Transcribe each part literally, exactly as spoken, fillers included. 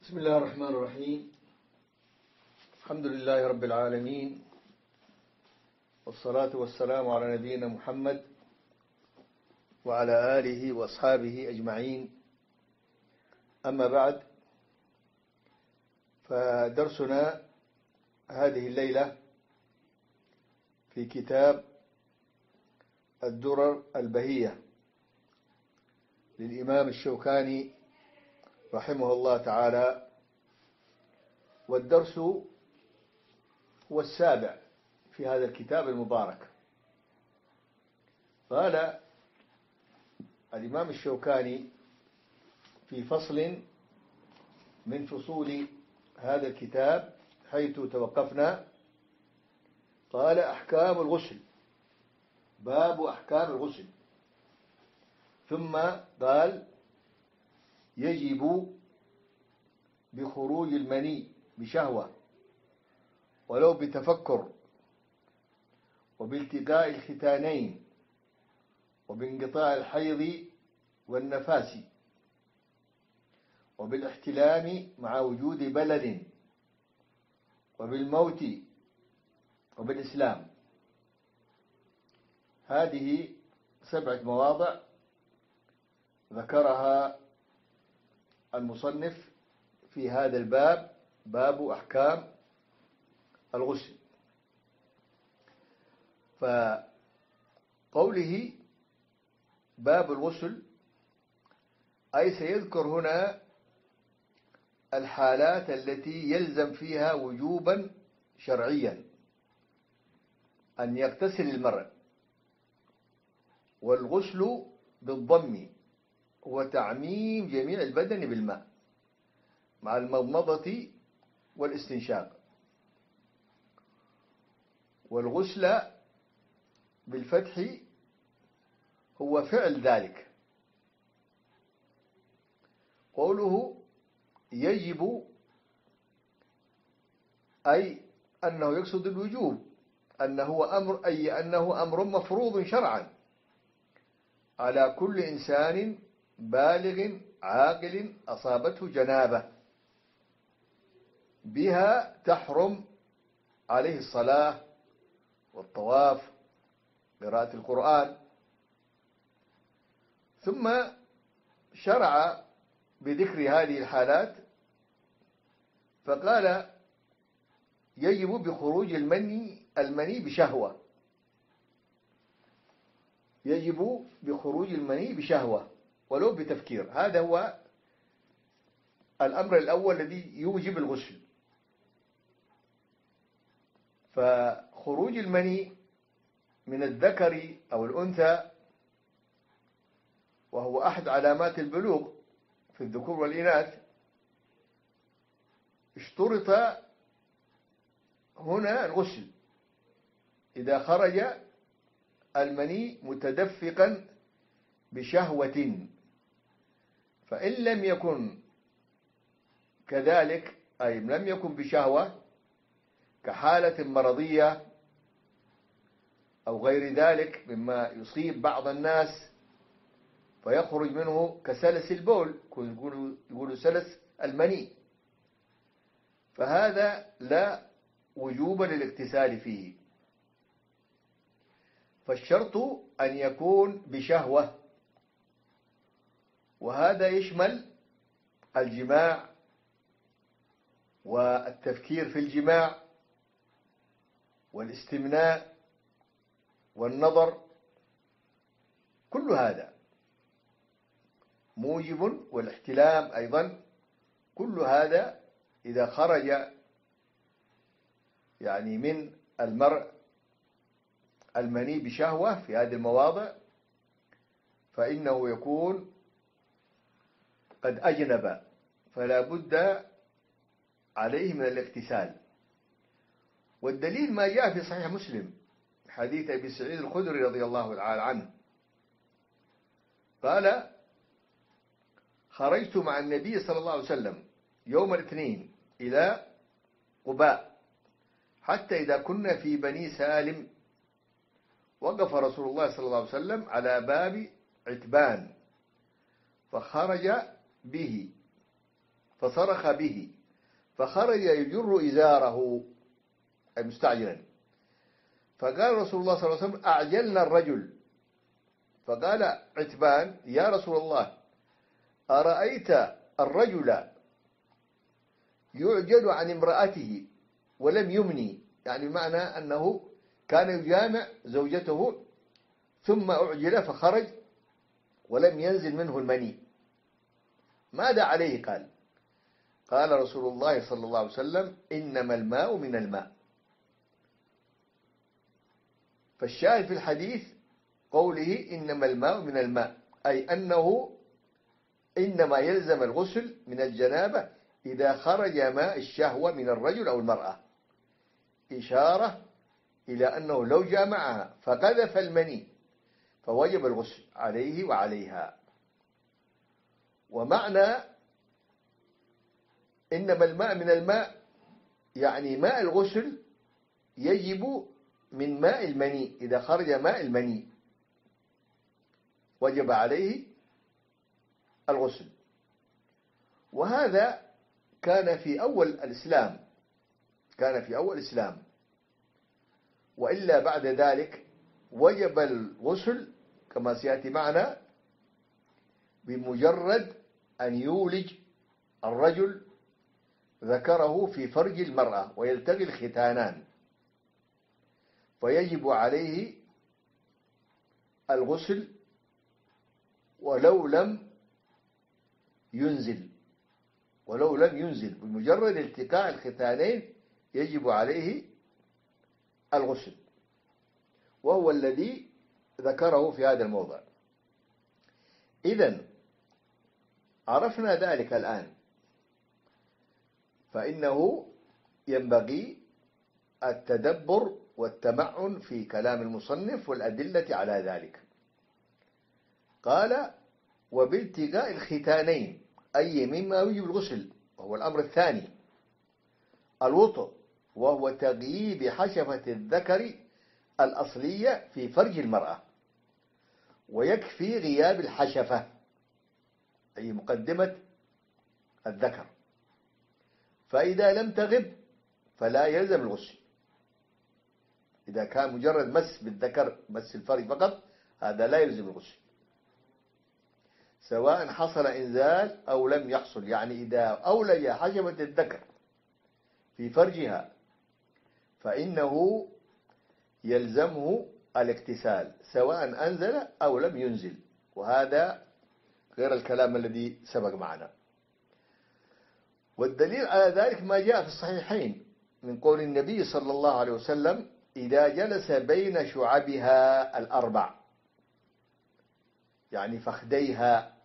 بسم الله الرحمن الرحيم. الحمد لله رب العالمين، والصلاة والسلام على نبينا محمد وعلى آله وأصحابه أجمعين. أما بعد، فدرسنا هذه الليلة في كتاب الدرر البهية للإمام الشوكاني رحمه الله تعالى، والدرس هو السابع في هذا الكتاب المبارك. قال الإمام الشوكاني في فصل من فصول هذا الكتاب حيث توقفنا، قال: أحكام الغسل، باب أحكام الغسل. ثم قال: يجب بخروج المني بشهوة ولو بتفكر، وبالتقاء الختانين، وبانقطاع الحيض والنفاس، وبالاحتلام مع وجود بلل، وبالموت، وبالإسلام. هذه سبعة مواضع ذكرها المصنف في هذا الباب، باب أحكام الغسل. فقوله باب الغسل أي سيذكر هنا الحالات التي يلزم فيها وجوبا شرعيا أن يغتسل المرء. والغسل بالضم هو تعميم جميع البدن بالماء مع المضمضة والاستنشاق، والغسل بالفتح هو فعل ذلك. قوله يجب أي أنه يقصد الوجوب، أنه أمر أي أنه أمر مفروض شرعا على كل إنسان بالغ عاقل أصابته جنابة، بها تحرم عليه الصلاة والطواف، قراءة القرآن. ثم شرع بذكر هذه الحالات فقال: يجب بخروج المني المني بشهوة. يجب بخروج المني بشهوة ولو بتفكير. هذا هو الأمر الأول الذي يوجب الغسل. فخروج المني من الذكر أو الأنثى، وهو أحد علامات البلوغ في الذكور والإناث، اشترط هنا الغسل إذا خرج المني متدفقا بشهوة. فإن لم يكن كذلك، أي لم يكن بشهوة كحالة مرضية أو غير ذلك مما يصيب بعض الناس فيخرج منه كسلس البول، يقولوا سلس المني، فهذا لا وجوب للاغتسال فيه. فالشرط أن يكون بشهوة، وهذا يشمل الجماع والتفكير في الجماع والاستمناء والنظر. كل هذا موجب، والاحتلام أيضا. كل هذا إذا خرج يعني من المرء المني بشهوة في هذه المواضع فإنه يكون قد أجنب، فلا بد عليه من الاغتسال. والدليل ما جاء في صحيح مسلم حديث أبي سعيد الخدري رضي الله تعالى عنه قال: خرجت مع النبي صلى الله عليه وسلم يوم الاثنين إلى قباء، حتى إذا كنا في بني سالم وقف رسول الله صلى الله عليه وسلم على باب عتبان فخرج به فصرخ به فخرج يجر إزاره أي مستعجلا. فقال رسول الله صلى الله عليه وسلم: أعجلنا الرجل. فقال عتبان: يا رسول الله، أرأيت الرجل يعجل عن امرأته ولم يمني، يعني بمعنى أنه كان يجامع زوجته ثم أعجل فخرج ولم ينزل منه المني، ماذا عليه؟ قال قال رسول الله صلى الله عليه وسلم: إنما الماء من الماء. فالشاهد في الحديث قوله إنما الماء من الماء، أي أنه إنما يلزم الغسل من الجنابة إذا خرج ماء الشهوة من الرجل أو المرأة، إشارة إلى أنه لو جامعها فقذف المني فوجب الغسل عليه وعليها. ومعنى إنما الماء من الماء يعني ماء الغسل يجب من ماء المني، إذا خرج ماء المني وجب عليه الغسل. وهذا كان في أول الإسلام، كان في أول الإسلام، وإلا بعد ذلك وجب الغسل كما سيأتي معنا بمجرد أن يولج الرجل ذكره في فرج المرأة ويلتقي الختانان، فيجب عليه الغسل ولو لم ينزل ولو لم ينزل بمجرد التقاء الختانين يجب عليه الغسل، وهو الذي ذكره في هذا الموضع. إذن عرفنا ذلك الآن، فإنه ينبغي التدبر والتمعن في كلام المصنف والأدلة على ذلك. قال: وبالتقاء الختانين، أي مما يجب الغسل، وهو الأمر الثاني الوطء، وهو تغييب حشفة الذكر الأصلية في فرج المرأة، ويكفي غياب الحشفة أي مقدمة الذكر، فإذا لم تغب فلا يلزم الغسل. إذا كان مجرد مس بالذكر، مس الفرج فقط، هذا لا يلزم الغسل، سواء حصل إنزال أو لم يحصل. يعني إذا أولج حشفة الذكر في فرجها فإنه يلزمه الاغتسال سواء أنزل أو لم ينزل، وهذا غير الكلام الذي سبق معنا. والدليل على ذلك ما جاء في الصحيحين من قول النبي صلى الله عليه وسلم: إذا جلس بين شعبها الأربع، يعني فخديها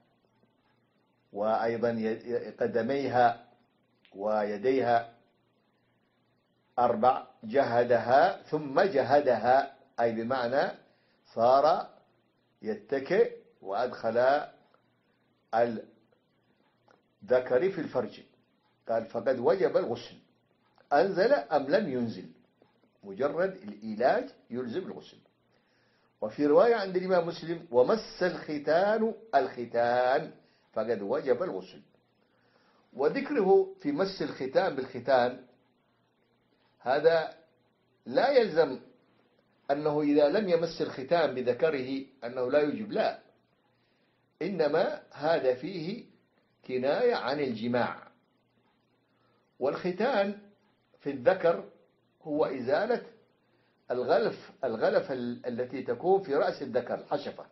وأيضا قدميها ويديها أربع، جهدها ثم جهدها، أي بمعنى صار يتكئ وأدخل الذكر في الفرج، قال فقد وجب الغسل، أنزل أم لم ينزل، مجرد الإيلاج يلزم الغسل. وفي رواية عند الإمام مسلم: ومس الختان الختان فقد وجب الغسل. وذكره في مس الختان بالختان هذا لا يلزم أنه إذا لم يمس الختان بذكره أنه لا يجب، لا، إنما هذا فيه كناية عن الجماع. والختان في الذكر هو إزالة الغلف الغلف التي تكون في رأس الذكر، الحشفة.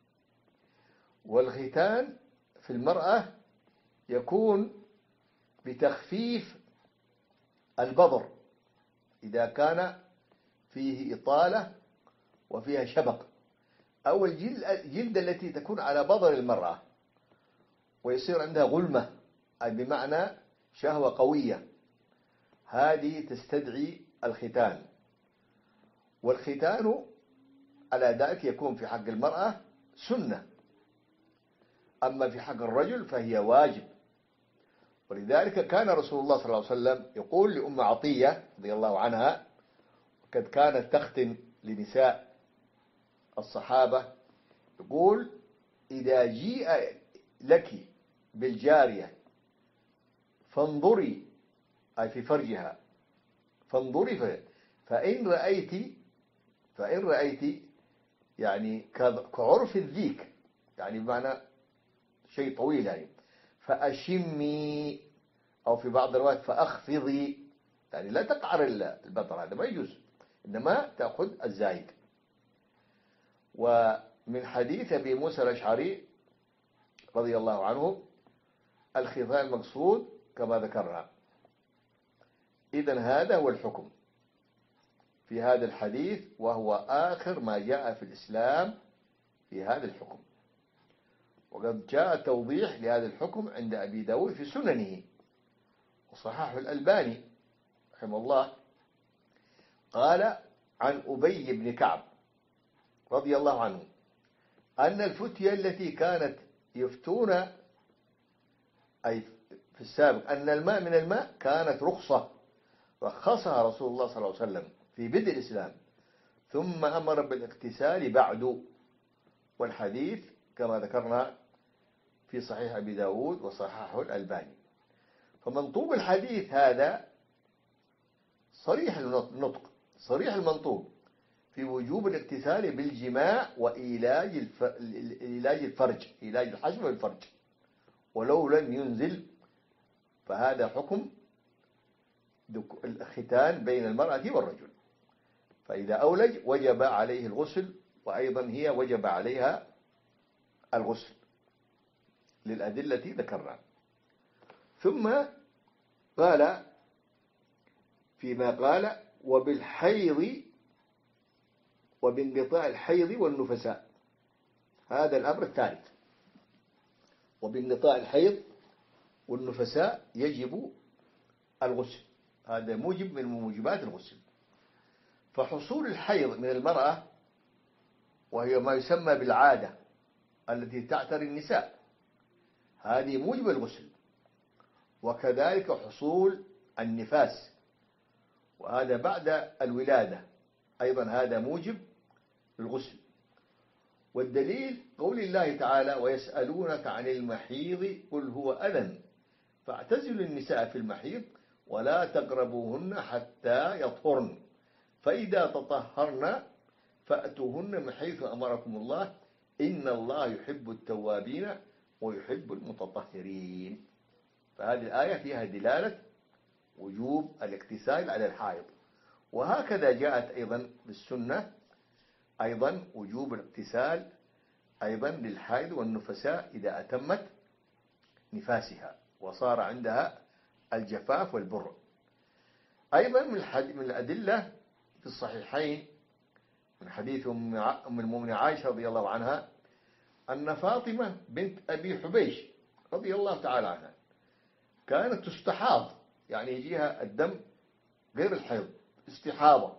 والختان في المرأة يكون بتخفيف البضر إذا كان فيه إطالة وفيها شبق، أو الجلد التي تكون على بضر المرأة ويصير عندها غلمة، أي بمعنى شهوة قوية، هذه تستدعي الختان. والختان على ذلك يكون في حق المرأة سنة، أما في حق الرجل فهي واجب. ولذلك كان رسول الله صلى الله عليه وسلم يقول لأم عطية رضي الله عنها، وقد كانت تختن لنساء الصحابة، يقول: إذا جيء لك بالجارية فانظري أي في فرجها، فانظري ف... فإن رأيت فإن رأيت يعني كعرف الذيك، يعني بمعنى شيء طويل يعني، فأشمي، أو في بعض الروايات فأخفضي، يعني لا تقعر البطر، هذا ما يجوز، إنما تأخذ الزايد. ومن حديث أبي موسى الأشعري رضي الله عنه الخفاء المقصود كما ذكرنا. إذن هذا هو الحكم في هذا الحديث، وهو آخر ما جاء في الإسلام في هذا الحكم. وقد جاء توضيح لهذا الحكم عند أبي داود في سننه، وصححه الألباني رحمه الله. قال عن أبي بن كعب رضي الله عنه أن الفتية التي كانت يفتون أي في السابق أن الماء من الماء كانت رخصة، رخصها رسول الله صلى الله عليه وسلم في بدء الإسلام، ثم أمر بالاغتسال بعد. والحديث كما ذكرنا في صحيح أبي داود وصححه الألباني. فمنطوق الحديث هذا صريح النطق، صريح المنطوق في وجوب الاغتسال بالجماع وإيلاج الف... إيلاج الفرج، إيلاج الحشم والفرج، ولو لم ينزل فهذا حكم الختان بين المرأة والرجل، فإذا أولج وجب عليه الغسل، وأيضا هي وجب عليها الغسل للأدلة التي ذكرنا. ثم قال فيما قال وبالحيض وبانقطاع الحيض والنفساء، هذا الأمر الثالث، وبانقطاع الحيض والنفساء يجب الغسل، هذا موجب من موجبات الغسل. فحصول الحيض من المرأة، وهي ما يسمى بالعادة التي تعتري النساء، هذه موجب الغسل. وكذلك حصول النفاس، وهذا بعد الولادة، أيضا هذا موجب الغسل. والدليل قول الله تعالى ويسألونك عن المحيض قل هو أذى فاعتزلوا النساء في المحيض ولا تقربوهن حتى يطهرن فإذا تطهرن فأتوهن من حيث أمركم الله إن الله يحب التوابين ويحب المتطهرين. فهذه الآية فيها دلالة وجوب الاغتسال على الحائض. وهكذا جاءت أيضا بالسنة أيضا وجوب الاغتسال أيضا للحائض والنفساء إذا أتمت نفاسها وصار عندها الجفاف والبر. أيضا من الأدلة في الصحيحين من حديث أم المؤمنين عائشة رضي الله عنها أن فاطمة بنت أبي حبيش رضي الله تعالى عنها كانت تستحاض، يعني يجيها الدم غير الحيض، استحاضة.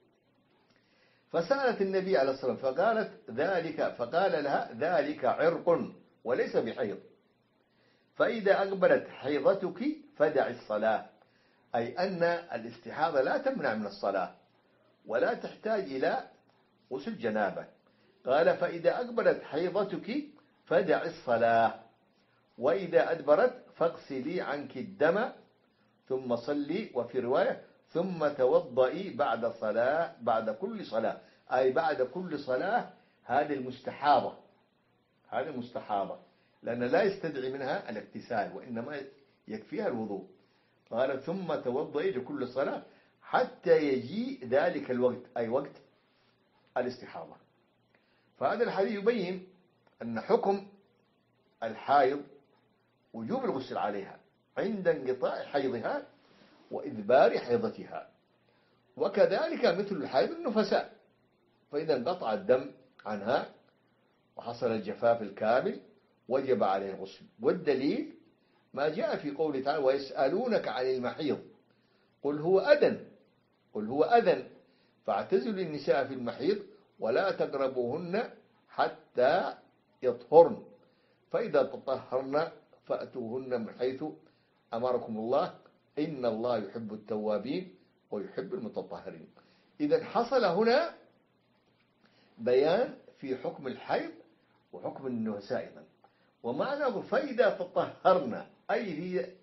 فسألت النبي عليه الصلاة والسلام فقالت ذلك فقال لها ذلك عرق وليس بحيض، فإذا أقبلت حيضتك فدع الصلاة، أي أن الاستحاضة لا تمنع من الصلاة ولا تحتاج إلى غسل جنابة. قال فإذا أقبلت حيضتك فدع الصلاة وإذا أدبرت فاغسلي عنك الدم ثم صلي، وفي رواية ثم توضئي بعد صلاة بعد كل صلاة، أي بعد كل صلاة. هذه المستحاضة هذه المستحاضة لأن لا يستدعي منها الاغتسال وإنما يكفيها الوضوء. قال ثم توضئي لكل صلاة حتى يجيء ذلك الوقت، أي وقت الاستحاضة. فهذا الحديث يبين أن حكم الحائض وجوب الغسل عليها عند انقطاع حيضها وإدبار حيضتها، وكذلك مثل الحائض النفساء، فإذا انقطع الدم عنها وحصل الجفاف الكامل وجب عليه الغسل. والدليل ما جاء في قوله تعالى ويسألونك عن المحيض قل هو أذى قل هو أذى فاعتزلوا النساء في المحيض ولا تقربوهن حتى يطهرن فإذا تطهرن فأتوهن من حيث أمركم الله إن الله يحب التوابين ويحب المتطهرين. إذا حصل هنا بيان في حكم الحيض وحكم النفساء أيضا. ومعنى فإذا تطهرن أي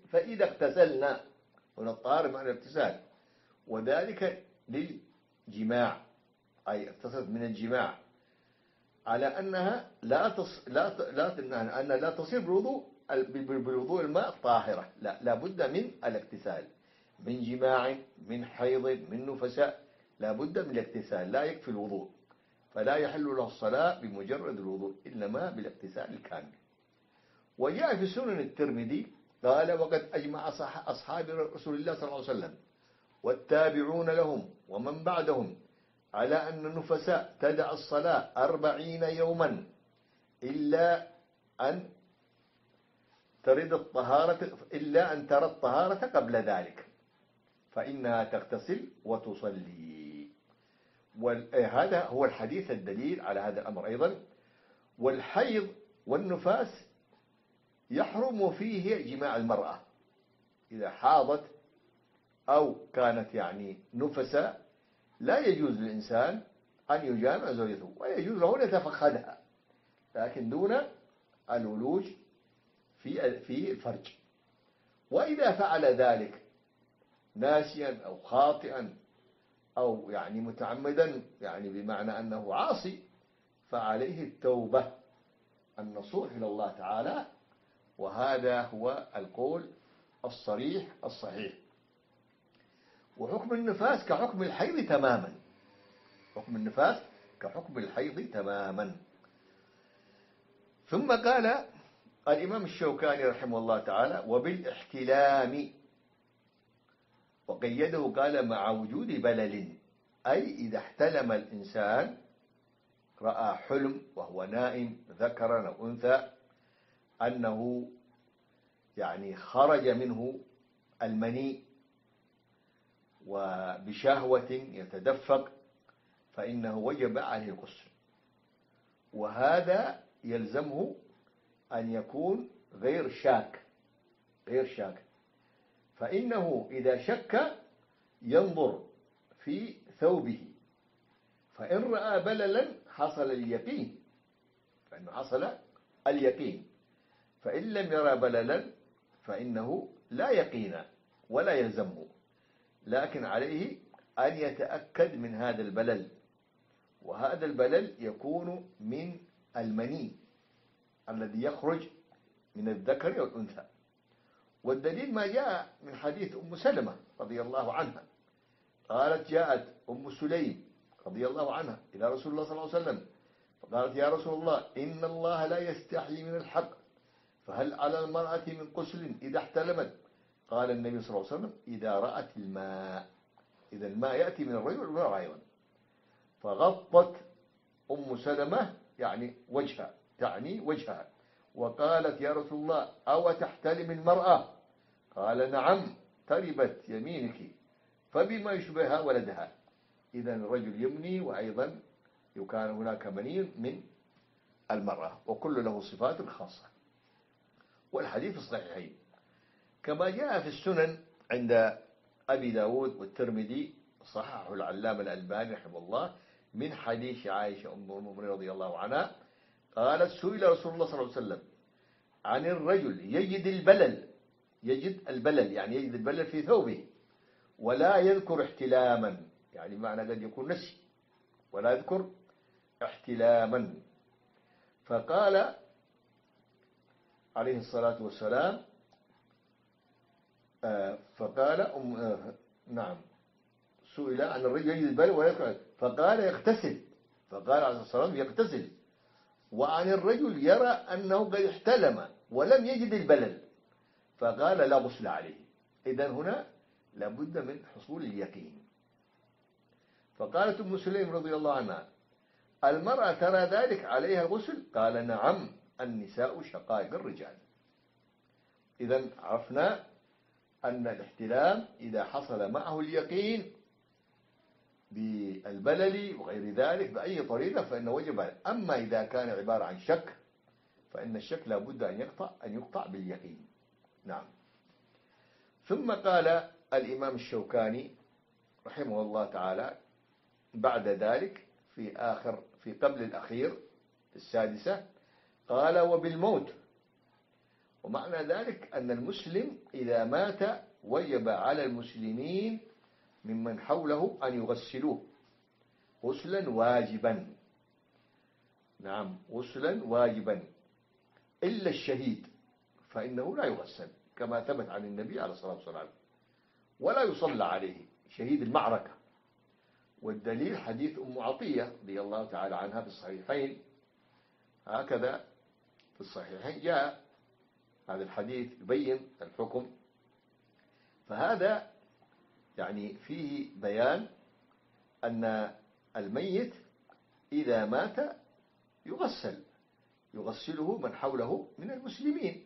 فإذا اغتسلنا، هنا الطهارة معنى الاغتسال، وذلك للجماع، أي اغتسلت من الجماع، على أنها لا تص... لا ت... لا ت... أن لا تصير بالوضوء بالوضوء الماء طاهرة، لا لا بد من الاغتسال، من جماع، من حيض، من نفساء، لا بد من الاغتسال، لا يكفي الوضوء، فلا يحل له الصلاة بمجرد الوضوء إنما بالاغتسال الكامل. وجاء في سنن الترمذي قال: وقد أجمع أصحاب رسول الله صلى الله عليه وسلم والتابعون لهم ومن بعدهم على أن النفساء تدع الصلاة أربعين يوما إلا أن ترد الطهارة إلا أن ترى الطهارة قبل ذلك، فإنها تغتسل وتصلي. وهذا هو الحديث الدليل على هذا الأمر أيضا. والحيض والنفاس يحرم فيه جماع المرأة إذا حاضت أو كانت يعني نفسا، لا يجوز للإنسان أن يجامع زوجته، ويجوز له أن يتفخذها، لكن دون الولوج في في الفرج. وإذا فعل ذلك ناسيا أو خاطئا أو يعني متعمدا، يعني بمعنى أنه عاصي، فعليه التوبة النصوح إلى الله تعالى، وهذا هو القول الصريح الصحيح. وحكم النفاس كحكم الحيض تماما، حكم النفاس كحكم الحيض تماما. ثم قال الإمام الشوكاني رحمه الله تعالى: وبالاحتلام، وقيده قال: مع وجود بلل، أي إذا احتلم الإنسان، رأى حلم وهو نائم ذكرا أو أنثى، أنه يعني خرج منه المني وبشهوة يتدفق، فإنه وجب عليه الغسل، وهذا يلزمه أن يكون غير شاك، غير شاك، فإنه إذا شك ينظر في ثوبه، فإن رأى بللا حصل اليقين، فإنه حصل اليقين، فإن لم يرى بللا فإنه لا يقين ولا يلزمه، لكن عليه أن يتأكد من هذا البلل، وهذا البلل يكون من المني الذي يخرج من الذكر والأنثى. والدليل ما جاء من حديث أم سلمة رضي الله عنها، قالت: جاءت أم سليم رضي الله عنها إلى رسول الله صلى الله عليه وسلم فقالت: يا رسول الله، إن الله لا يستحيي من الحق، فهل على المرأة من غسل إذا احتلمت؟ قال النبي صلى الله عليه وسلم: إذا رأت الماء، إذا الماء يأتي من الرجل والمرأة أيضا. فغطت أم سلمة يعني وجهها، تعني وجهها، وقالت: يا رسول الله، أو تحتلم المرأة؟ قال: نعم، تربت يمينك، فبما يشبهها ولدها. إذا الرجل يمني، وأيضا يكون هناك مني من المرأة، وكل له صفات خاصة. والحديث الصحيحين كما جاء في السنن عند أبي داود والترمذي، صححه العلامة الألباني رحمه الله، من حديث عائشة أم المؤمنين رضي الله عنها قالت: سئل رسول الله صلى الله عليه وسلم عن الرجل يجد البلل، يجد البلل يعني يجد البلل في ثوبه، ولا يذكر احتلاما، يعني معنى قد يكون نسي ولا يذكر احتلاما. فقال عليه الصلاة والسلام آه فقال أم آه نعم سئل عن الرجل يجد البلل ولا يذكر، فقال: يغتسل، فقال عليه الصلاة والسلام: يغتسل. وعن الرجل يرى أنه قد احتلم ولم يجد البلل، فقال: لا غسل عليه. إذن هنا لابد من حصول اليقين. فقالت أم سليم رضي الله عنها: المرأة ترى ذلك عليها الغسل؟ قال: نعم، النساء شقائق الرجال. إذن عرفنا أن الاحتلام إذا حصل معه اليقين بالبلل وغير ذلك بأي طريقة فإنه وجب عليه. أما إذا كان عبارة عن شك فإن الشك لا بد أن يقطع أن يقطع باليقين. نعم. ثم قال الإمام الشوكاني رحمه الله تعالى بعد ذلك في آخر في قبل الأخير السادسة قال: وبالموت، ومعنى ذلك أن المسلم إذا مات وجب على المسلمين ممن حوله أن يغسلوه غسلا واجبا. نعم، غسلا واجبا، إلا الشهيد فإنه لا يغسل كما ثبت عن النبي عليه الصلاة والسلام، ولا يصلى عليه شهيد المعركة. والدليل حديث أم عطية رضي الله تعالى عنها في الصحيحين، هكذا في الصحيحين جاء هذا الحديث يبين الحكم. فهذا يعني فيه بيان أن الميت إذا مات يغسل يغسله من حوله من المسلمين.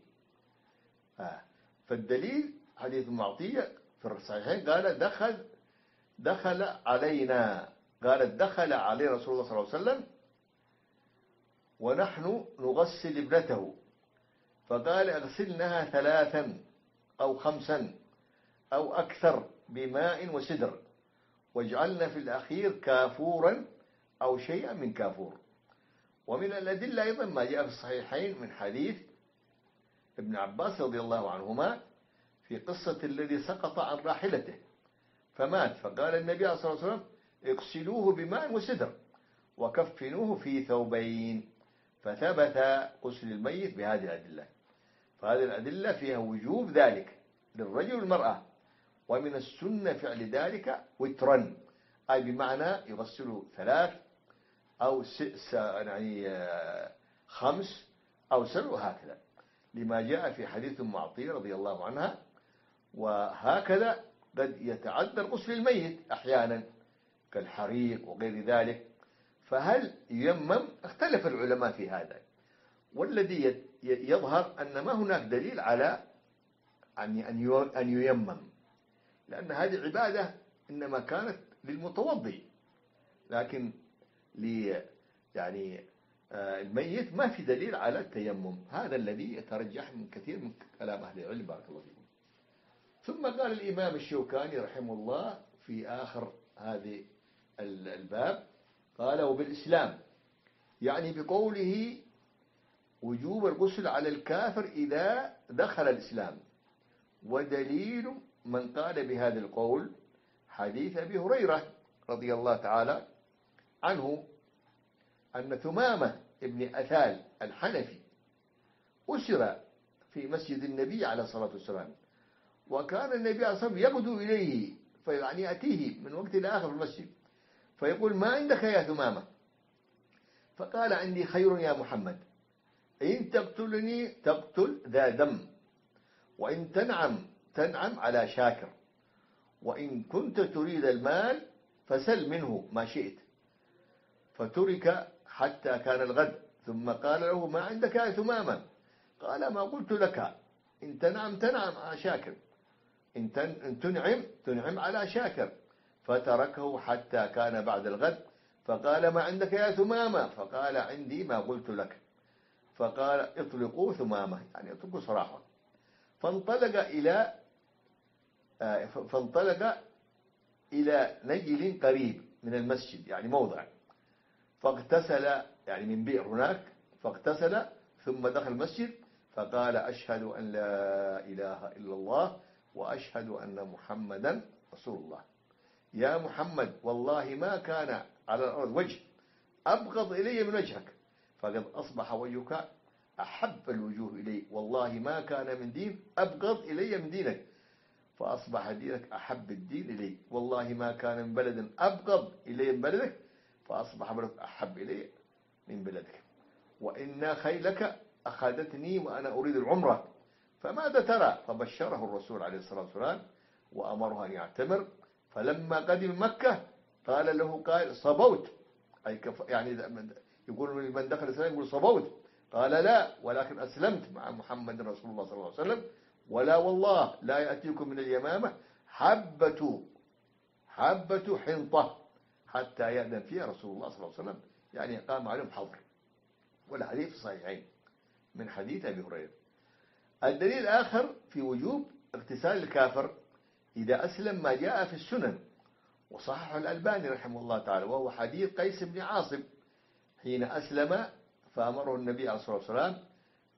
فالدليل حديث معطية في الصحيحين قال دخل دخل علينا قالت دخل عليه رسول الله صلى الله عليه وسلم ونحن نغسل ابنته، فقال اغسلنها ثلاثا أو خمسا أو أكثر بماء وسدر، واجعلنا في الأخير كافورا أو شيئا من كافور. ومن الأدلة أيضا ما جاء في الصحيحين من حديث ابن عباس رضي الله عنهما في قصة الذي سقط عن راحلته فمات، فقال النبي صلى الله عليه وسلم اغسلوه بماء وسدر وكفنوه في ثوبين، فثبت غسل الميت بهذه الأدلة. فهذه الأدلة فيها وجوب ذلك للرجل والمرأة، ومن السنة فعل ذلك وترا، أي بمعنى يغسل ثلاث أو يعني خمس أو سبع هكذا، لما جاء في حديث معطية رضي الله عنها. وهكذا قد يتعذر غسل الميت أحيانا كالحريق وغير ذلك، فهل ييمم؟ اختلف العلماء في هذا، والذي يظهر أن ما هناك دليل على أن ييمم، لأن هذه عبادة إنما كانت للمتوضي، لكن لي يعني الميت ما في دليل على التيمم. هذا الذي يترجح من كثير من كلام أهل العلم بارك الله فيكم. ثم قال الإمام الشوكاني رحمه الله في آخر هذه الباب قال وبالإسلام، يعني بقوله وجوب الغسل على الكافر إذا دخل الإسلام. ودليل من قال بهذا القول حديث أبي هريرة رضي الله تعالى عنه أن ثمامة ابن أثال الحنفي أسر في مسجد النبي عليه الصلاة والسلام، وكان النبي عليه الصلاة والسلام يغدو إليه، فيعني يأتيه من وقت لآخر في المسجد فيقول ما عندك يا ثمامة؟ فقال عندي خير يا محمد، إن تقتلني تقتل ذا دم، وإن تنعم تنعم على شاكر، وإن كنت تريد المال فسل منه ما شئت. فترك حتى كان الغد، ثم قال له ما عندك يا ثمامة؟ قال ما قلت لك، إن تنعم تنعم على شاكر، إن تنعم تنعم على شاكر. فتركه حتى كان بعد الغد، فقال ما عندك يا ثمامة؟ فقال عندي ما قلت لك. فقال اطلقوا ثمامة، يعني اطلقوا صراحة. فانطلق إلى فانطلق إلى نجل قريب من المسجد، يعني موضع، فاغتسل يعني من بئر هناك، فاغتسل ثم دخل المسجد فقال أشهد أن لا إله إلا الله وأشهد أن محمدا رسول الله. يا محمد والله ما كان على الأرض وجه أبغض إلي من وجهك، فقد أصبح وجهك أحب الوجوه إلي، والله ما كان من دين أبغض إلي من دينك، فأصبح دينك أحب الدين إلي، والله ما كان من بلد أبغض إلي من بلدك، فأصبح بلدك أحب إلي من بلدك. وإن خيلك أخذتني وأنا أريد العمرة، فماذا ترى؟ فبشره الرسول عليه الصلاة والسلام وأمره أن يعتمر. فلما قدم مكة قال له قائل صبوت، أي يعني يقول من دخل الإسلام يقول صبوت، قال لا ولكن أسلمت مع محمد رسول الله صلى الله عليه وسلم، ولا والله لا يأتيكم من اليمامة حبة حبة حنطة حتى يأذن فيها رسول الله صلى الله عليه وسلم، يعني قام عليهم حظر. والحديث صحيحين من حديث أبي هريرة. الدليل الآخر في وجوب اغتسال الكافر إذا أسلم ما جاء في السنن وصححه الألباني رحمه الله تعالى، وهو حديث قيس بن عاصم حين أسلم فأمره النبي عليه الصلاة والسلام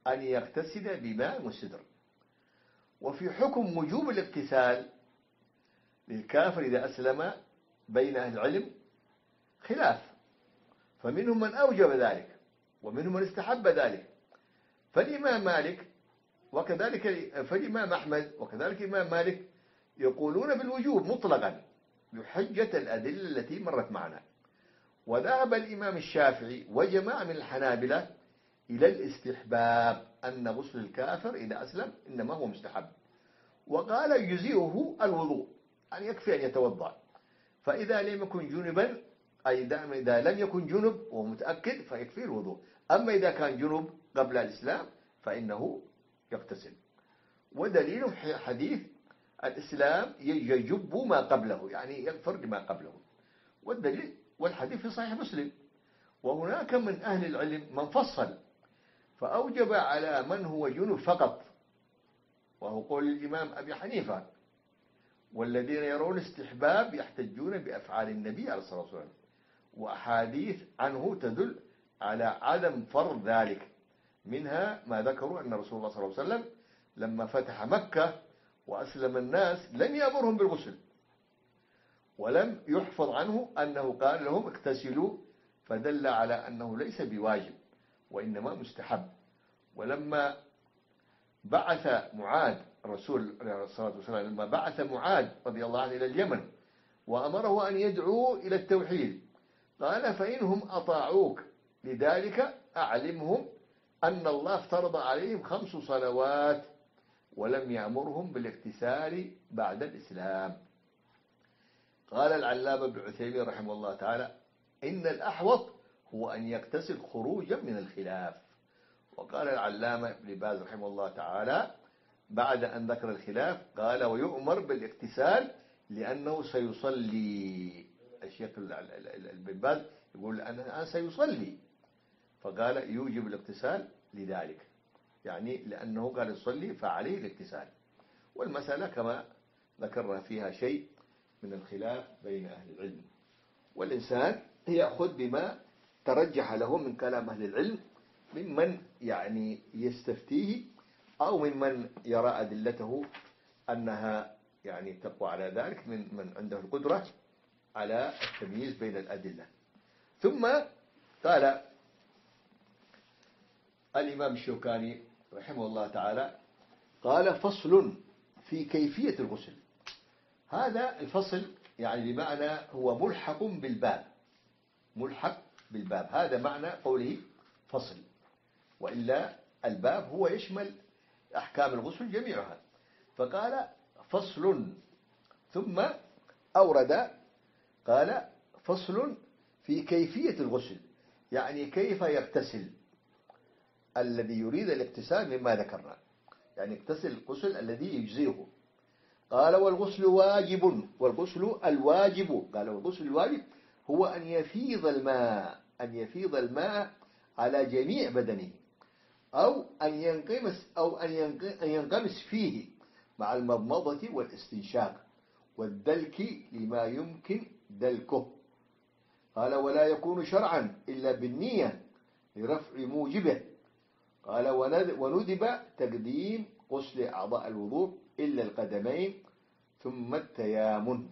أن يغتسل بماء وسدر. وفي حكم وجوب الاغتسال للكافر إذا أسلم بين أهل العلم خلاف، فمنهم من أوجب ذلك ومنهم من استحب ذلك. فالإمام مالك وكذلك فالإمام أحمد وكذلك الإمام مالك يقولون بالوجوب مطلقا بحجة الأدلة التي مرت معنا. وذهب الإمام الشافعي وجماعة من الحنابلة إلى الاستحباب، أن غسل الكافر إذا أسلم إنما هو مستحب، وقال يجزئه الوضوء، يعني يكفي أن يتوضأ. فإذا لم يكن جنبا، أي إذا لم يكن جنب ومتأكد فيكفي الوضوء. أما إذا كان جنب قبل الإسلام فإنه يغتسل. ودليل حديث الإسلام يجب ما قبله، يعني يغفر لما قبله. والدليل والحديث في صحيح مسلم. وهناك من أهل العلم من فصل فأوجب على من هو جنب فقط، وهو قول الإمام أبي حنيفة، والذين يرون استحباب يحتجون بأفعال النبي عليه الصلاة والسلام، وأحاديث عنه تدل على عدم فرض ذلك. منها ما ذكروا أن رسول الله صلى الله عليه وسلم لما فتح مكة وأسلم الناس لم يأمرهم بالغسل، ولم يحفظ عنه أنه قال لهم اغتسلوا، فدل على أنه ليس بواجب وإنما مستحب. ولما بعث معاذ الرسول عليه الصلاة والسلام لما بعث معاذ رضي الله عنه إلى اليمن وأمره أن يدعوا إلى التوحيد، قال فإنهم أطاعوك لذلك أعلمهم أن الله افترض عليهم خمس صلوات ولم يأمرهم بالاغتسال بعد الإسلام. قال العلامة ابن عثيمين رحمه الله تعالى إن الأحوط هو أن يغتسل خروجا من الخلاف. وقال العلامة ابن باز رحمه الله تعالى بعد أن ذكر الخلاف قال ويؤمر بالاغتسال لأنه سيصلي. الشيخ ابن باز يقول أنه سيصلي، فقال يوجب الاغتسال لذلك، يعني لأنه قال يصلي فعليه الاغتسال. والمسألة كما ذكرنا فيها شيء من الخلاف بين أهل العلم، والإنسان يأخذ بما ترجح له من كلام أهل العلم ممن يعني يستفتيه أو ممن يرى أدلته أنها يعني تقوى على ذلك، من من عنده القدرة على التمييز بين الأدلة. ثم قال الإمام الشوكاني رحمه الله تعالى قال فصل في كيفية الغسل. هذا الفصل يعني بمعنى هو ملحق بالباب، ملحق بالباب، هذا معنى قوله فصل، وإلا الباب هو يشمل أحكام الغسل جميعها. فقال فصل، ثم أورد قال فصل في كيفية الغسل، يعني كيف يغتسل الذي يريد الاغتسال مما ذكرنا، يعني اغتسل الغسل الذي يجزيه. قال والغسل واجب، والغسل الواجب، قال والغسل الواجب هو أن يفيض الماء، أن يفيض الماء على جميع بدنه، أو أن ينغمس أو أن ينغمس فيه مع المضمضة والاستنشاق والدلك لما يمكن دلكه. قال ولا يكون شرعا إلا بالنية لرفع موجبه. قال وندب تقديم غسل أعضاء الوضوء إلا القدمين ثم التيامن.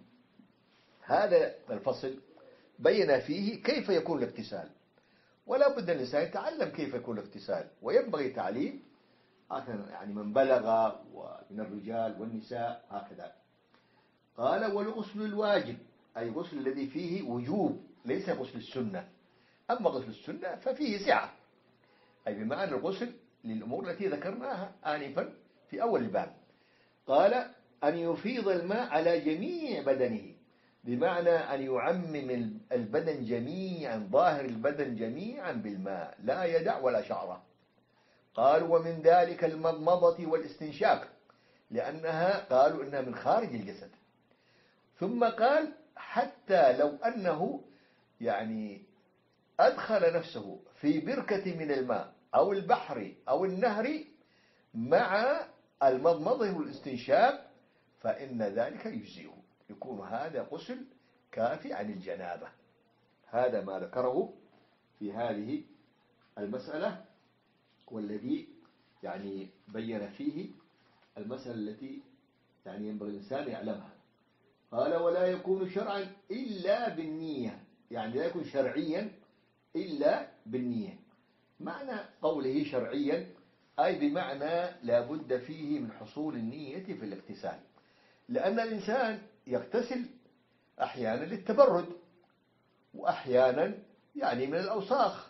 هذا الفصل بين فيه كيف يكون الاغتسال، ولا بد الإنسان يتعلم كيف يكون الاغتسال، وينبغي تعليم يعني من بلغ ومن الرجال والنساء هكذا. قال والغسل الواجب أي غسل الذي فيه وجوب، ليس غسل السنة. أما غسل السنة ففيه سعة، أي بمعنى الغسل للأمور التي ذكرناها آنفا في أول الباب. قال أن يفيض الماء على جميع بدنه، بمعنى أن يعمم البدن جميعا، ظاهر البدن جميعا بالماء، لا يدع ولا شعره. قال ومن ذلك المضمضة والاستنشاق، لأنها قالوا إنها من خارج الجسد. ثم قال حتى لو أنه يعني أدخل نفسه في بركة من الماء أو البحر أو النهر مع المضمضة والاستنشاق فإن ذلك يجزئه، يكون هذا غسل كافي عن الجنابة. هذا ما ذكره في هذه المسألة، والذي يعني بين فيه المسألة التي يعني ينبغي الإنسان يعلمها. قال ولا يكون شرعا إلا بالنية، يعني لا يكون شرعيا إلا بالنية. معنى قوله شرعيا أي بمعنى لا بد فيه من حصول النية في الاغتسال، لأن الإنسان يغتسل أحيانا للتبرد، وأحيانا يعني من الأوساخ،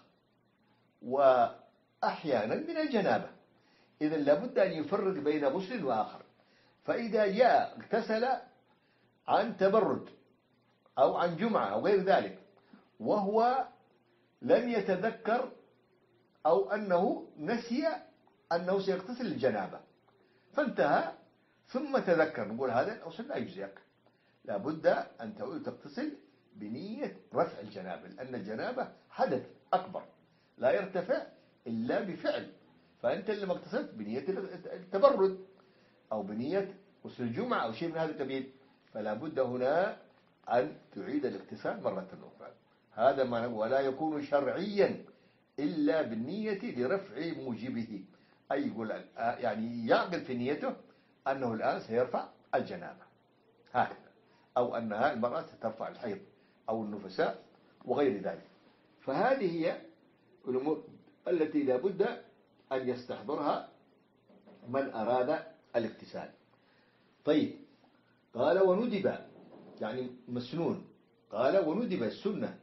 وأحيانا من الجنابة. إذا لابد أن يفرق بين غسل وآخر. فإذا جاء اغتسل عن تبرد أو عن جمعة أو غير ذلك وهو لم يتذكر أو أنه نسي أنه سيغتسل الجنابة فانتهى ثم تذكر، نقول هذا الغسل لا يجزئك، لابد أن تعود تغتسل بنية رفع الجنابة، لأن الجنابة حدث أكبر لا يرتفع إلا بفعل. فأنت لما اغتسلت بنية التبرد أو بنية غسل الجمعة أو شيء من هذا القبيل، فلا بد هنا أن تعيد الاغتسال مرة أخرى. هذا ما نقول ولا يكون شرعيا إلا بالنية لرفع موجبه، أي يقول يعني يعقل في نيته أنه الآن سيرفع الجنابة هكذا، أو أنها المرأة سترفع الحيض أو النفساء وغير ذلك. فهذه هي الأمور التي لا بد أن يستحضرها من أراد الاغتسال. طيب، قال وندب يعني مسنون، قال وندب السنة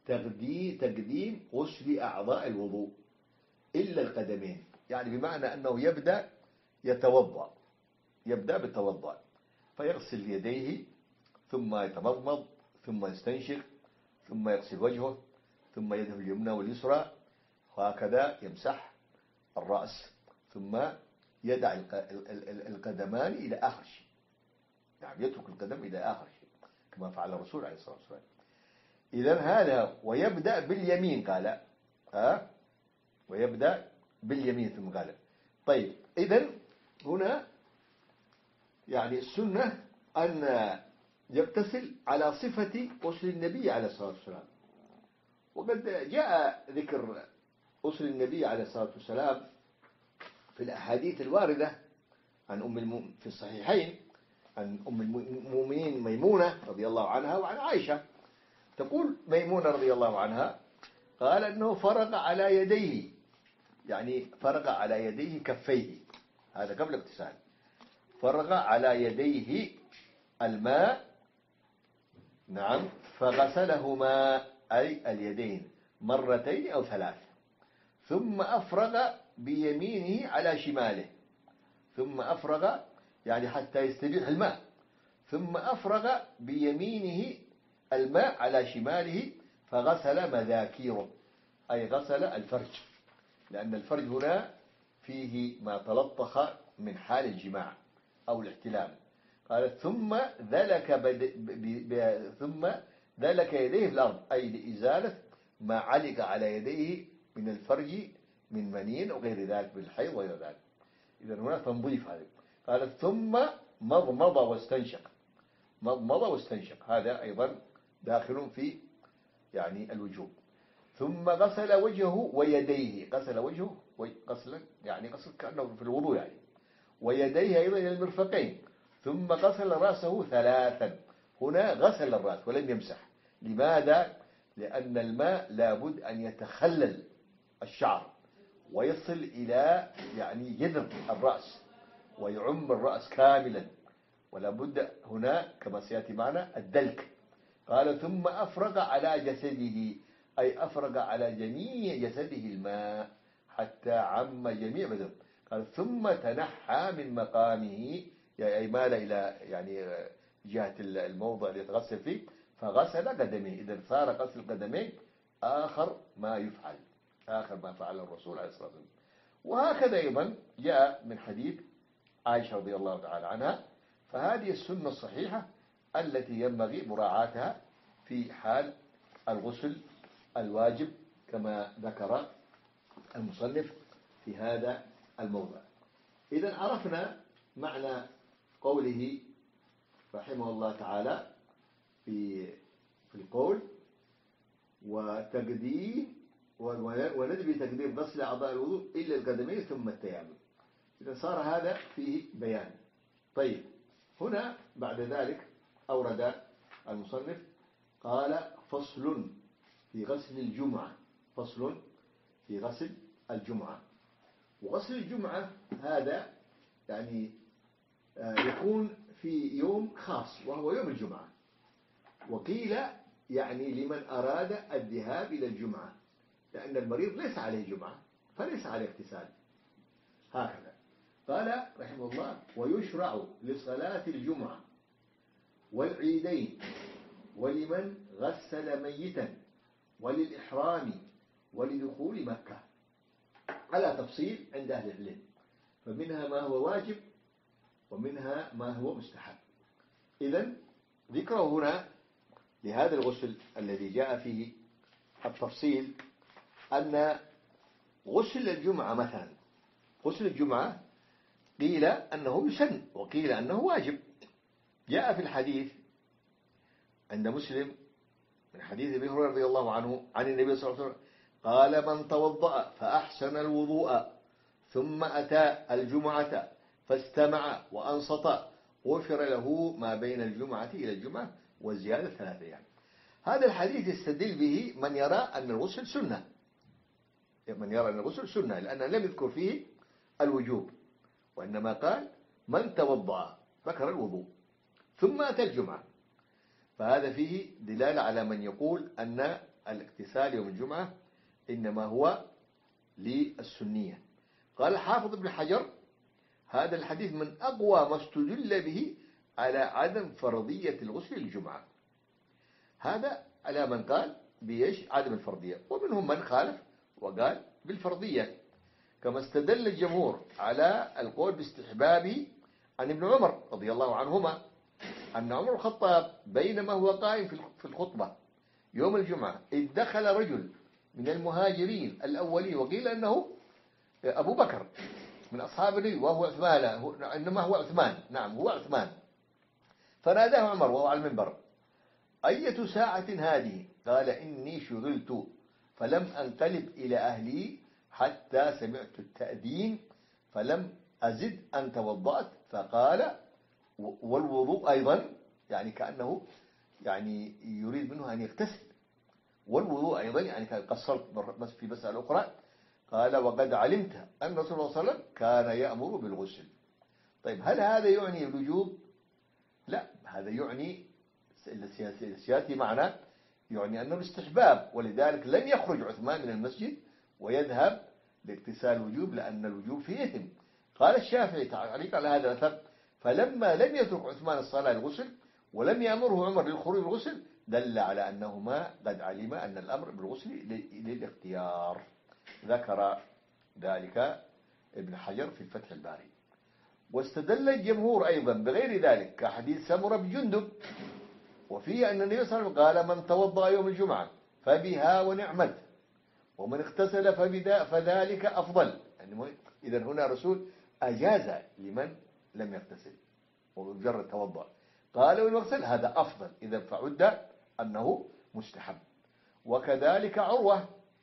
تقديم غسل أعضاء الوضوء إلا القدمين، يعني بمعنى أنه يبدأ يتوضأ يبدأ بالتوضأ فيغسل يديه ثم يتمضمض ثم يستنشق ثم يغسل وجهه ثم يده اليمنى واليسرى، وهكذا يمسح الرأس ثم يدع القدمان إلى آخر شيء، يعني يترك القدم إلى آخر شيء كما فعل الرسول عليه الصلاة والسلام. إذن هذا ويبدأ باليمين قال ها ويبدأ باليمين ثم قال. طيب، إذن هنا يعني السنة أن يغتسل على صفة غسل النبي عليه الصلاة والسلام، وقد جاء ذكر غسل النبي عليه الصلاة والسلام في الأحاديث الواردة عن أم الم... في الصحيحين عن أم المؤمنين ميمونة رضي الله عنها وعن عائشة. تقول ميمونة رضي الله عنها قال أنه فرغ على يديه، يعني فرغ على يديه كفيه، هذا قبل اغتسال، فرغ على يديه الماء نعم فغسلهما أي اليدين مرتين أو ثلاث، ثم أفرغ بيمينه على شماله، ثم أفرغ يعني حتى يستبيح الماء، ثم أفرغ بيمينه الماء على شماله فغسل مذاكيره أي غسل الفرج، لأن الفرج هنا فيه ما تلطخ من حال الجماع أو الاحتلام. قال ثم ذلك بد... ب... ب... ثم ذلك يديه في الأرض أي لإزالة ما علق على يديه من الفرج من منين أو غير ذلك بالحيض وغير ذلك. إذا هنا تنظيف هذا. قال ثم مضمض واستنشق، مضمض واستنشق هذا أيضا داخل في يعني الوجوب. ثم غسل وجهه ويديه، غسل وجهه غسلا يعني غسل كأنه في الوضوء يعني، ويديه أيضا إلى المرفقين، ثم غسل رأسه ثلاثا، هنا غسل الرأس ولم يمسح. لماذا؟ لأن الماء لابد أن يتخلل الشعر ويصل إلى يعني جذر الرأس ويعم الرأس كاملا، ولا بد هنا كما سيأتي معنا الدلك. قال ثم أفرغ على جسده أي أفرغ على جميع جسده الماء حتى عم جميع بدنه. قال ثم تنحى من مقامه يعني مال إلى يعني جهة الموضع اللي يتغسل فيه فغسل قدميه. إذا صار غسل قدميه آخر ما يفعل، آخر ما فعل الرسول عليه الصلاة والسلام. وهكذا أيضا جاء من حديث عائشة رضي الله تعالى عنها. فهذه السنة الصحيحة التي ينبغي مراعاتها في حال الغسل الواجب كما ذكر المصنف في هذا الموضع. إذن عرفنا معنى قوله رحمه الله تعالى في في القول وتقديم وندب تقديم غسل أعضاء الوضوء إلا القدمين ثم التيمم. إذا صار هذا فيه بيان. طيب هنا بعد ذلك أورد المصنف قال فصل في غسل الجمعة. فصل في غسل الجمعة. وغسل الجمعة هذا يعني يكون في يوم خاص وهو يوم الجمعة. وقيل يعني لمن أراد الذهاب إلى الجمعة، لأن المريض ليس عليه جمعة فليس عليه اغتسال. هكذا قال رحمه الله: ويشرع لصلاة الجمعة والعيدين ولمن غسل ميتا وللإحرام ولدخول مكة، على تفصيل عند أهل العلم، فمنها ما هو واجب ومنها ما هو مستحب. إذن ذكره هنا لهذا الغسل الذي جاء فيه التفصيل أن غسل الجمعة مثلا، غسل الجمعة قيل أنه يسن وقيل أنه واجب. جاء في الحديث عند مسلم من حديث أبي هريرة رضي الله عنه عن النبي صلى الله عليه وسلم قال: من توضأ فأحسن الوضوء ثم أتى الجمعة فاستمع وأنصت غفر له ما بين الجمعة إلى الجمعة، والزيادة ثلاثة أيام. هذا الحديث يستدل به من يرى أن الغسل سنة، من يرى أن الغسل سنة، لأنه لم يذكر فيه الوجوب، وإنما قال من توضأ ذكر الوضوء ثم أتى الجمعة. فهذا فيه دلالة على من يقول أن الاغتسال يوم الجمعة إنما هو للسنية. قال حافظ ابن حجر: هذا الحديث من أقوى ما استدل به على عدم فرضية الغسل للجمعة. هذا على من قال بيش عدم الفرضية، ومنهم من خالف وقال بالفرضية، كما استدل الجمهور على القول باستحبابه عن ابن عمر رضي الله عنهما أن عمر الخطاب بينما هو قائم في الخطبة يوم الجمعة إذ دخل رجل من المهاجرين الأولين، وقيل أنه أبو بكر من أصحاب النبي وهو عثمان، إنما هو عثمان، نعم هو عثمان، فناداه عمر وهو على المنبر: أية ساعة هذه؟ قال: إني شغلت فلم أنقلب إلى أهلي حتى سمعت التأذين فلم أزد أن توضأت. فقال: والوضوء أيضا، يعني كأنه يعني يريد منه أن يغتسل، والوضوء أيضا يعني كان قصرت بس في مسألة أخرى. قال: وقد علمت أن رسول الله صلى الله عليه وسلم كان يأمر بالغسل. طيب هل هذا يعني الوجوب؟ لا، هذا يعني السياسي معنى يعني أنه الاستحباب، ولذلك لن يخرج عثمان من المسجد ويذهب لاغتسال الوجوب، لأن الوجوب فيه إثم. قال الشافعي تعليق على هذا الأثر: فلما لم يترك عثمان الصلاة للغسل ولم يأمره عمر للخروج بالغسل دل على أنهما قد علم أن الأمر بالغسل للاختيار. ذكر ذلك ابن حجر في الفتح الباري. واستدل الجمهور أيضا بغير ذلك كحديث سمرة بن جندب، وفيه أن النبي صلى الله عليه وسلم قال: من توضأ يوم الجمعة فبها ونعمت، ومن اغتسل فذلك أفضل. يعني إذن هنا رسول أجاز لمن لم يغتسل ومجرد توضأ، قال: والمغسل هذا أفضل، إذا فعد أنه مستحب. وكذلك عروة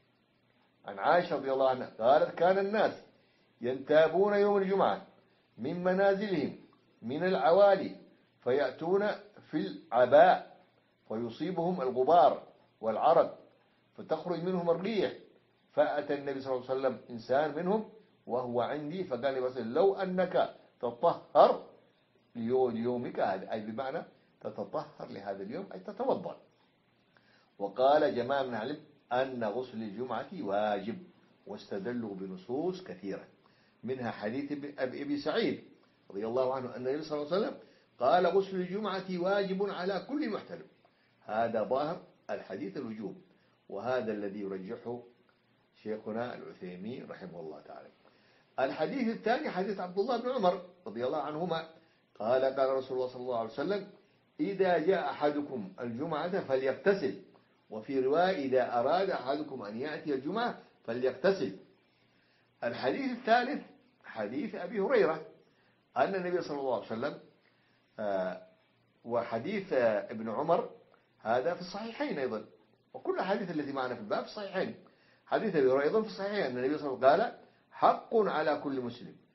عن عائشة رضي الله عنها قالت: كان الناس ينتابون يوم الجمعة من منازلهم من العوالي فيأتون في العباء فيصيبهم الغبار والعرق فتخرج منهم الريح، فأتى النبي صلى الله عليه وسلم إنسان منهم وهو عندي فقال لي: لو أنك تطهر ليومك هذا، أي بمعنى تتطهر لهذا اليوم أي تتوضأ. وقال جماعة من العلم أن غسل الجمعة واجب، واستدلوا بنصوص كثيرة، منها حديث أبي سعيد رضي الله عنه أن النبي صلى الله عليه وسلم قال: غسل الجمعة واجب على كل محتلم. هذا ظاهر الحديث الوجوب، وهذا الذي يرجحه شيخنا العثيمين رحمه الله تعالى. الحديث الثاني حديث عبد الله بن عمر رضي الله عنهما قال: قال رسول الله صلى الله عليه وسلم: إذا جاء أحدكم الجمعة فليغتسل، وفي رواية: إذا أراد أحدكم أن يأتي الجمعة فليغتسل. الحديث الثالث حديث أبي هريرة أن النبي صلى الله عليه وسلم آه وحديث آه ابن عمر هذا في الصحيحين أيضا، وكل الحديث التي معنا في الباب في الصحيحين. حديث أبي هريرة أيضا في الصحيحين أن النبي صلى الله عليه وسلم قال: حق على كل مسلم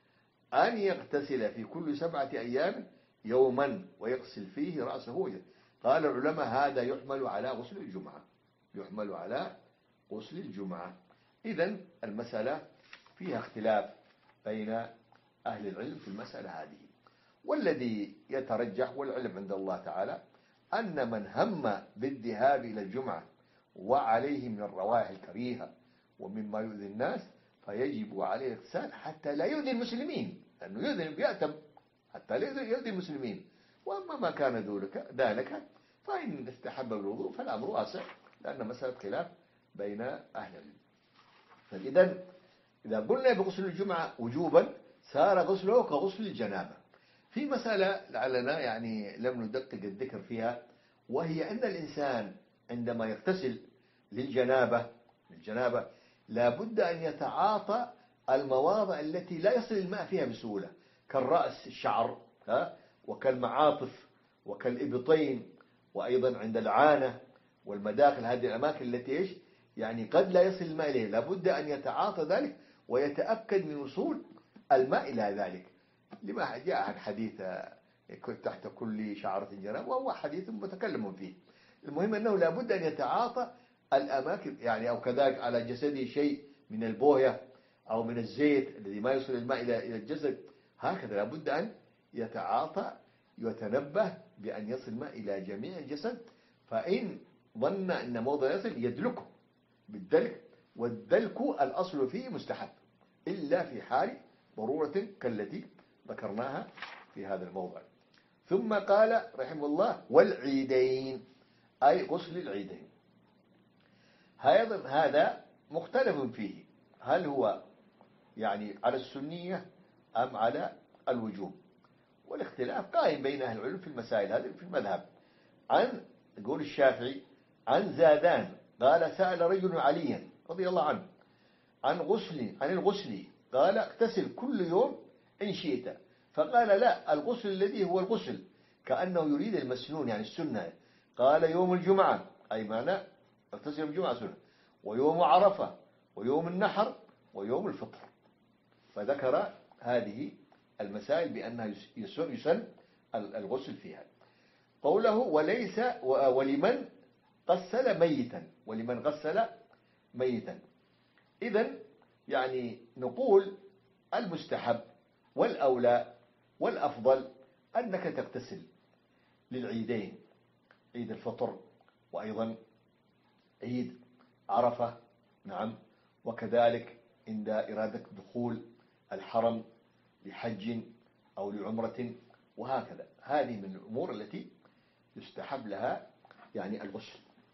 أن يغتسل في كل سبعة أيام يوما ويغسل فيه رأسه. قال العلماء هذا يحمل على غسل الجمعة، يحمل على غسل الجمعة. إذن المسألة فيها اختلاف بين أهل العلم في المسألة هذه، والذي يترجح والعلم عند الله تعالى أن من هم بالذهاب إلى الجمعة وعليه من الروائح الكريهة ومما يؤذي الناس فيجب عليه الاغتسال حتى لا يؤذي المسلمين، لأنه يؤذي بيأتم حتى لا يؤذي المسلمين. وأما ما كان ذلك فإن استحب الوضوء فالأمر واسع، لأن مسألة خلاف بين أهل العلم. فإذا إذا قلنا بغسل الجمعة وجوبا صار غسله كغسل الجنابة. في مسألة لعلنا يعني لم ندقق الذكر فيها، وهي أن الإنسان عندما يغتسل للجنابة للجنابة لابد أن يتعاطى المواضع التي لا يصل الماء فيها بسهولة، كالرأس الشعر ها وكالمعاطف وكالإبطين، وأيضا عند العانة والمداخل، هذه الأماكن التي إيش يعني قد لا يصل الماء إليه، لابد أن يتعاطى ذلك ويتأكد من وصول الماء إلى ذلك. لما جاء عن حديث تحت كل شعرة جناب، وهو حديث متكلم فيه. المهم أنه لابد أن يتعاطى الأماكن يعني، أو كذلك على جسده شيء من البوية أو من الزيت الذي ما يصل الماء إلى الجسد، هكذا لابد أن يتعاطى يتنبه بأن يصل الماء إلى جميع الجسد. فإن ظن أن موضع يصل يدلكه بالدلك، والدلك الأصل فيه مستحب إلا في حال ضرورة كالتي ذكرناها في هذا الموضع. ثم قال رحمه الله والعيدين، أي غسل العيدين. هذا مختلف فيه، هل هو يعني على السنية أم على الوجوب؟ والاختلاف قائم بين أهل العلم في المسائل هذه في المذهب. عن يقول الشافعي عن زادان قال سأل رجل عليا رضي الله عنه عن غسل عن الغسل قال اغتسل كل يوم إن شئت، فقال لا، الغسل الذي هو الغسل كأنه يريد المسنون يعني السنة. قال يوم الجمعة، أي معنى اغتسل يوم الجمعة سنة، ويوم عرفة، ويوم النحر، ويوم الفطر. فذكر هذه المسائل بأنها يسن الغسل فيها. قوله وليس ولمن غسل ميتا، ولمن غسل ميتا. إذن يعني نقول المستحب والأولى والأفضل أنك تغتسل للعيدين، عيد الفطر وأيضا عيد عرفة، نعم، وكذلك عند إرادة دخول الحرم لحج أو لعمرة، وهكذا. هذه من الأمور التي يستحب لها يعني الغسل.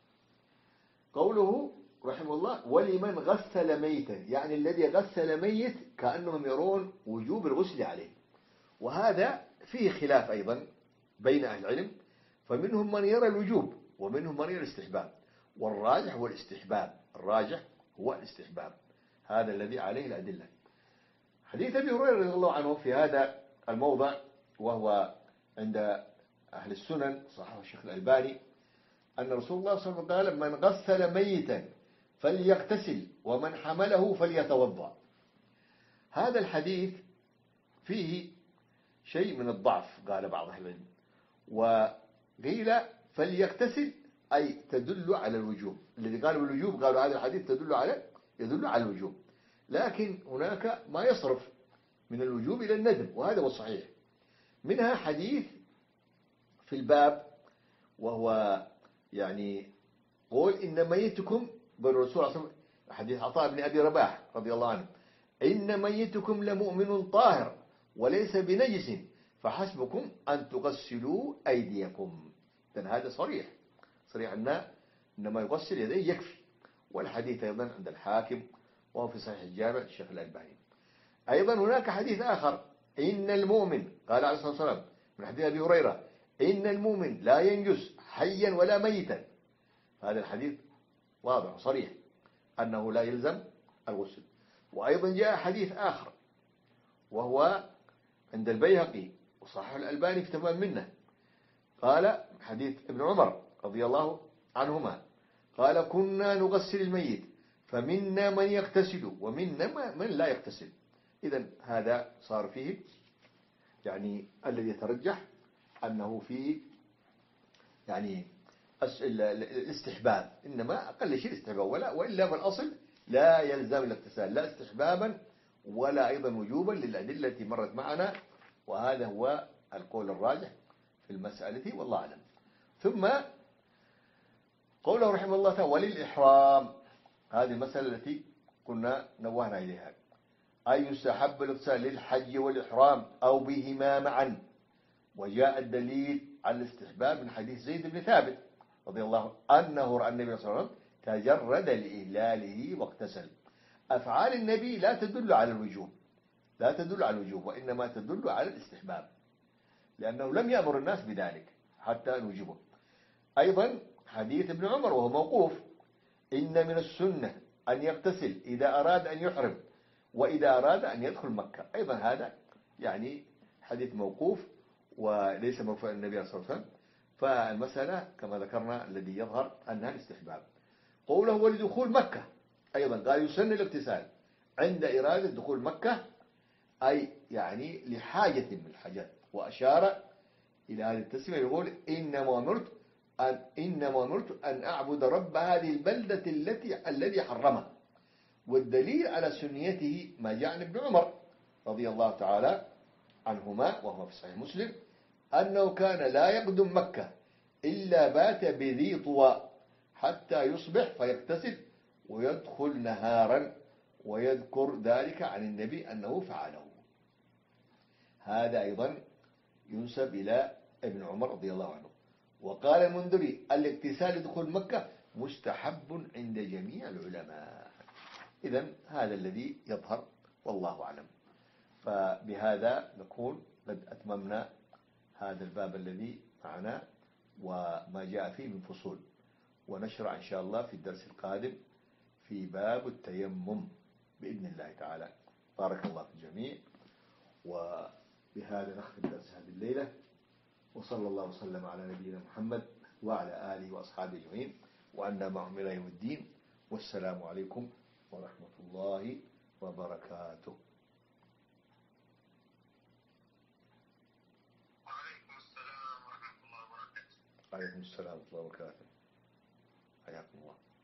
قوله رحمه الله ولمن غسل ميتا، يعني الذي غسل ميت كأنهم يرون وجوب الغسل عليه. وهذا فيه خلاف أيضا بين أهل العلم، فمنهم من يرى الوجوب ومنهم من يرى الاستحباب، والراجح هو الاستحباب، الراجح هو الاستحباب، هذا الذي عليه الأدلة. حديث أبي هريرة رضي الله عنه في هذا الموضع، وهو عند أهل السنن صححه الشيخ الألباني، أن رسول الله صلى الله عليه وسلم قال من غسل ميتا فليغتسل ومن حمله فليتوضأ. هذا الحديث فيه شيء من الضعف قال بعض أهل العلم، وقيل فليغتسل أي تدل على الوجوب. الذي قالوا بالوجوب قالوا هذا الحديث تدل على يدل على الوجوب، لكن هناك ما يصرف من الوجوب إلى الندب، وهذا هو الصحيح. منها حديث في الباب، وهو يعني قول إن ميتكم بالرسول صلى الله عليه وسلم، حديث عطاء بن أبي رباح رضي الله عنه، إن ميتكم لمؤمن طاهر وليس بنجس فحسبكم أن تغسلوا أيديكم. إذن هذا صريح صريح أن إنما يغسل يديه يكفي. والحديث أيضا عند الحاكم وهو في صحيح الجامع الشيخ الألباني. أيضا هناك حديث آخر إن المؤمن قال عليه الصلاة والسلام من حديث أبي هريرة إن المؤمن لا ينجس حيا ولا ميتا. هذا الحديث واضح صريح أنه لا يلزم الغسل. وأيضا جاء حديث آخر وهو عند البيهقي وصحح الألباني في تمام منه، قال حديث ابن عمر رضي الله عنهما قال كنا نغسل الميت فمنا من يغتسل ومنا من لا يغتسل. إذن هذا صار فيه يعني الذي يترجح أنه فيه يعني الاستحباب، إنما أقل شيء الاستحباب، ولا وإلا فالأصل لا يلزم الاغتسال لا استحبابا ولا أيضا وجوبا للأدلة التي مرت معنا، وهذا هو القول الراجح في المسألة والله أعلم. ثم قوله رحمه الله تعالى وللإحرام، هذه المسألة التي كنا نوهنا إليها، أي يستحب الاغتسال للحج والإحرام أو بهما معا، وجاء الدليل على الاستحباب من حديث زيد بن ثابت رضي الله عنه أنه رأى النبي صلى الله عليه وسلم تجرد لإهلاله واغتسل. أفعال النبي لا تدل على الوجوب لا تدل على الوجوب وإنما تدل على الاستحباب، لأنه لم يأمر الناس بذلك حتى نوجبه. أيضا حديث ابن عمر وهو موقوف، إن من السنة أن يغتسل إذا أراد أن يحرم وإذا أراد أن يدخل مكة، أيضا هذا يعني حديث موقوف وليس مرفوع النبي صلى الله عليه وسلم. فالمسألة كما ذكرنا الذي يظهر أنها الاستحباب. قوله ولدخول مكة، أيضا قال يسن الاغتسال عند إرادة دخول مكة، أي يعني لحاجة من الحاجات، وأشار إلى هذه التسمية يقول إنما أمرت أن إنما أمرت أن أعبد رب هذه البلدة التي الذي حرمها. والدليل على سنيته ما جاء عن ابن عمر رضي الله تعالى عنهما وهو في صحيح مسلم أنه كان لا يقدم مكة إلا بات بذي طوى حتى يصبح فيغتسل ويدخل نهارا، ويذكر ذلك عن النبي أنه فعله. هذا أيضا ينسب إلى ابن عمر رضي الله عنه. وقال المنذري الاغتسال لدخول مكة مستحب عند جميع العلماء. إذن هذا الذي يظهر والله أعلم. فبهذا نكون قد أتممنا هذا الباب الذي معنا وما جاء فيه من فصول، ونشرع إن شاء الله في الدرس القادم في باب التيمم بإذن الله تعالى. بارك الله في الجميع، وبهذا نختم درس هذه الليلة، وصلى الله وسلم على نبينا محمد وعلى آله وأصحابه أجمعين، وعنا معهم إلى يوم الدين، والسلام عليكم ورحمة الله وبركاته. وعليكم السلام ورحمة الله وبركاته. عليكم السلام ورحمة الله وبركاته. حياكم الله.